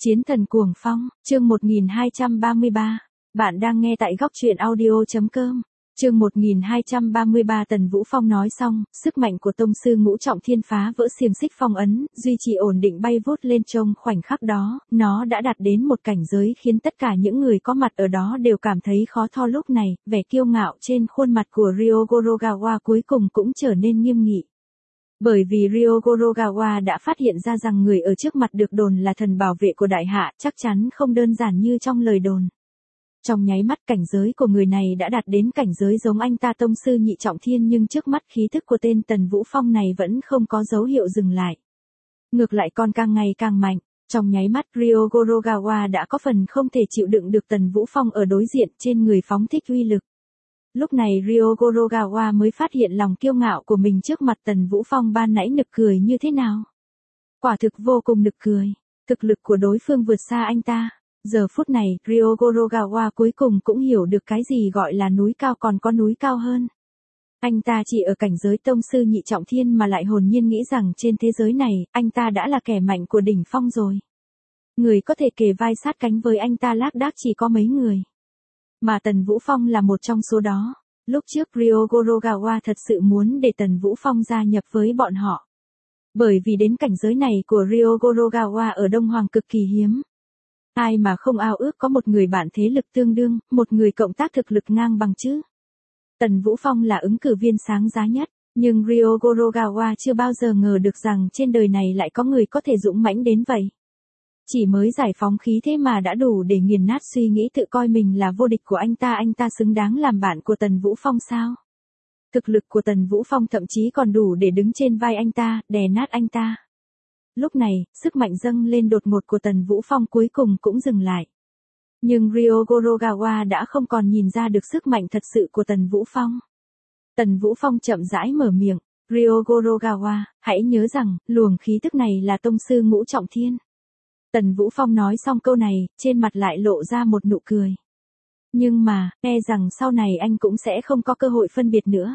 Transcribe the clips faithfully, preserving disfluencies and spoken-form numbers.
Chiến thần cuồng phong, chương một nghìn hai trăm ba mươi ba. Bạn đang nghe tại góc truyện audio.com. Chương một nghìn hai trăm ba mươi ba. Tần Vũ Phong nói xong, sức mạnh của tông sư ngũ trọng thiên phá vỡ xiềng xích phong ấn, duy trì ổn định bay vút lên. Trong khoảnh khắc đó, nó đã đạt đến một cảnh giới khiến tất cả những người có mặt ở đó đều cảm thấy khó tho. Lúc này, vẻ kiêu ngạo trên khuôn mặt của Ryogorogawa cuối cùng cũng trở nên nghiêm nghị. Bởi vì Ryogorogawa đã phát hiện ra rằng người ở trước mặt được đồn là thần bảo vệ của đại hạ, chắc chắn không đơn giản như trong lời đồn. Trong nháy mắt cảnh giới của người này đã đạt đến cảnh giới giống anh ta tông sư nhị trọng thiên, nhưng trước mắt khí thức của tên Tần Vũ Phong này vẫn không có dấu hiệu dừng lại. Ngược lại còn càng ngày càng mạnh. Trong nháy mắt Ryogorogawa đã có phần không thể chịu đựng được Tần Vũ Phong ở đối diện, trên người phóng thích uy lực. Lúc này Ryogorogawa mới phát hiện lòng kiêu ngạo của mình trước mặt Tần Vũ Phong ban nãy nực cười như thế nào. Quả thực vô cùng nực cười, thực lực của đối phương vượt xa anh ta. Giờ phút này, Ryogorogawa cuối cùng cũng hiểu được cái gì gọi là núi cao còn có núi cao hơn. Anh ta chỉ ở cảnh giới tông sư nhị trọng thiên mà lại hồn nhiên nghĩ rằng trên thế giới này, anh ta đã là kẻ mạnh của đỉnh phong rồi. Người có thể kề vai sát cánh với anh ta lác đác chỉ có mấy người. Mà Tần Vũ Phong là một trong số đó. Lúc trước Ryogorogawa thật sự muốn để Tần Vũ Phong gia nhập với bọn họ. Bởi vì đến cảnh giới này của Ryogorogawa ở Đông Hoàng cực kỳ hiếm. Ai mà không ao ước có một người bạn thế lực tương đương, một người cộng tác thực lực ngang bằng chứ. Tần Vũ Phong là ứng cử viên sáng giá nhất, nhưng Ryogorogawa chưa bao giờ ngờ được rằng trên đời này lại có người có thể dũng mãnh đến vậy. Chỉ mới giải phóng khí thế mà đã đủ để nghiền nát suy nghĩ tự coi mình là vô địch của anh ta. Anh ta xứng đáng làm bạn của Tần Vũ Phong sao? Thực lực của Tần Vũ Phong thậm chí còn đủ để đứng trên vai anh ta, đè nát anh ta. Lúc này, sức mạnh dâng lên đột ngột của Tần Vũ Phong cuối cùng cũng dừng lại. Nhưng Ryogorogawa đã không còn nhìn ra được sức mạnh thật sự của Tần Vũ Phong. Tần Vũ Phong chậm rãi mở miệng, Ryogorogawa, hãy nhớ rằng, luồng khí tức này là tông sư ngũ trọng thiên. Tần Vũ Phong nói xong câu này, trên mặt lại lộ ra một nụ cười. Nhưng mà, e rằng sau này anh cũng sẽ không có cơ hội phân biệt nữa.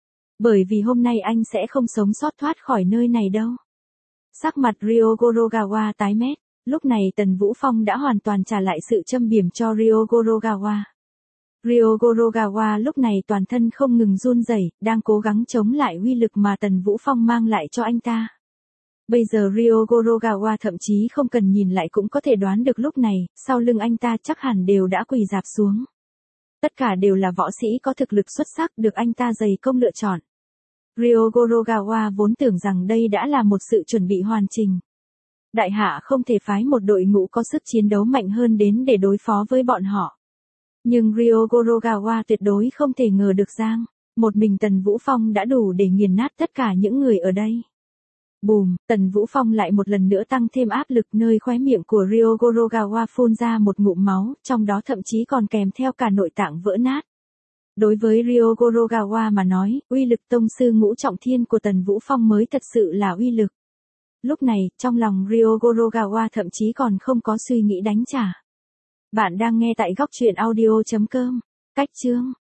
Bởi vì hôm nay anh sẽ không sống sót thoát khỏi nơi này đâu. Sắc mặt Ryogorogawa tái mét, lúc này Tần Vũ Phong đã hoàn toàn trả lại sự châm biếm cho Ryogorogawa. Ryogorogawa lúc này toàn thân không ngừng run rẩy, đang cố gắng chống lại uy lực mà Tần Vũ Phong mang lại cho anh ta. Bây giờ Ryogorogawa thậm chí không cần nhìn lại cũng có thể đoán được lúc này, sau lưng anh ta chắc hẳn đều đã quỳ rạp xuống. Tất cả đều là võ sĩ có thực lực xuất sắc được anh ta dày công lựa chọn. Ryogorogawa vốn tưởng rằng đây đã là một sự chuẩn bị hoàn chỉnh. Đại hạ không thể phái một đội ngũ có sức chiến đấu mạnh hơn đến để đối phó với bọn họ. Nhưng Ryogorogawa tuyệt đối không thể ngờ được rằng, một mình Tần Vũ Phong đã đủ để nghiền nát tất cả những người ở đây. Bùm, Tần Vũ Phong lại một lần nữa tăng thêm áp lực, nơi khóe miệng của Ryogorogawa phun ra một ngụm máu, trong đó thậm chí còn kèm theo cả nội tạng vỡ nát. Đối với Ryogorogawa mà nói, uy lực tông sư ngũ trọng thiên của Tần Vũ Phong mới thật sự là uy lực. Lúc này, trong lòng Ryogorogawa thậm chí còn không có suy nghĩ đánh trả. Bạn đang nghe tại góc truyện audio.com. Cách chương